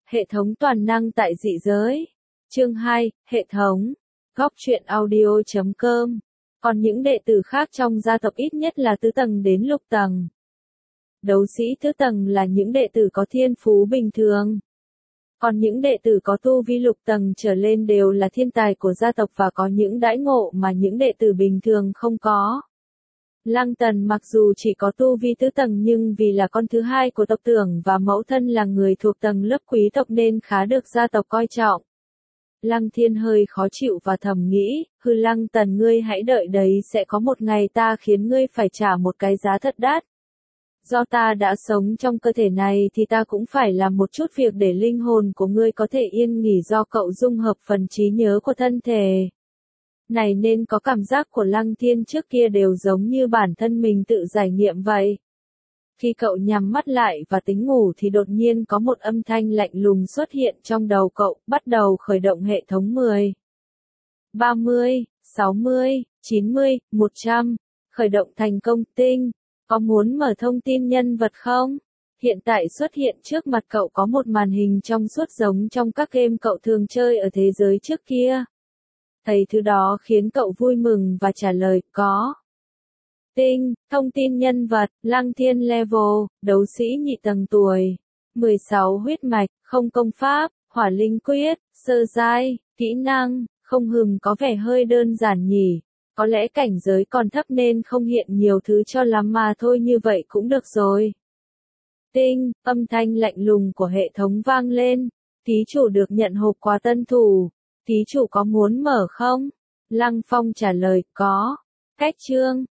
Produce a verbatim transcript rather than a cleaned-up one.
Hệ thống toàn năng tại dị giới. Chương hai, Hệ thống. Góc truyện audio chấm com. Còn những đệ tử khác trong gia tộc ít nhất là tứ tầng đến lục tầng. Đấu sĩ tứ tầng là những đệ tử có thiên phú bình thường. Còn những đệ tử có tu vi lục tầng trở lên đều là thiên tài của gia tộc và có những đãi ngộ mà những đệ tử bình thường không có. Lăng Tần mặc dù chỉ có tu vi tứ tầng nhưng vì là con thứ hai của tộc trưởng và mẫu thân là người thuộc tầng lớp quý tộc nên khá được gia tộc coi trọng. Lăng Thiên hơi khó chịu và thầm nghĩ, hừ Lăng Tần ngươi hãy đợi đấy sẽ có một ngày ta khiến ngươi phải trả một cái giá thật đắt. Do ta đã sống trong cơ thể này thì ta cũng phải làm một chút việc để linh hồn của ngươi có thể yên nghỉ do cậu dung hợp phần trí nhớ của thân thể. Này nên có cảm giác của Lăng Thiên trước kia đều giống như bản thân mình tự giải nghiệm vậy. Khi cậu nhắm mắt lại và tính ngủ thì đột nhiên có một âm thanh lạnh lùng xuất hiện trong đầu cậu, bắt đầu khởi động hệ thống mười, ba mươi, sáu mươi, chín mươi, một trăm, khởi động thành công. Tinh, có muốn mở thông tin nhân vật không? Hiện tại xuất hiện trước mặt cậu có một màn hình trong suốt giống trong các game cậu thường chơi ở thế giới trước kia. Thấy thứ đó khiến cậu vui mừng và trả lời, có. Tinh, thông tin nhân vật, Lăng Thiên level, đấu sĩ nhị tầng tuổi, mười sáu huyết mạch, không công pháp, hỏa linh quyết, sơ giai, kỹ năng, không hừng có vẻ hơi đơn giản nhỉ, có lẽ cảnh giới còn thấp nên không hiện nhiều thứ cho lắm mà thôi như vậy cũng được rồi. Tinh, âm thanh lạnh lùng của hệ thống vang lên, thí chủ được nhận hộp quà tân thủ, thí chủ có muốn mở không? Lăng Phong trả lời, có. Cách chương.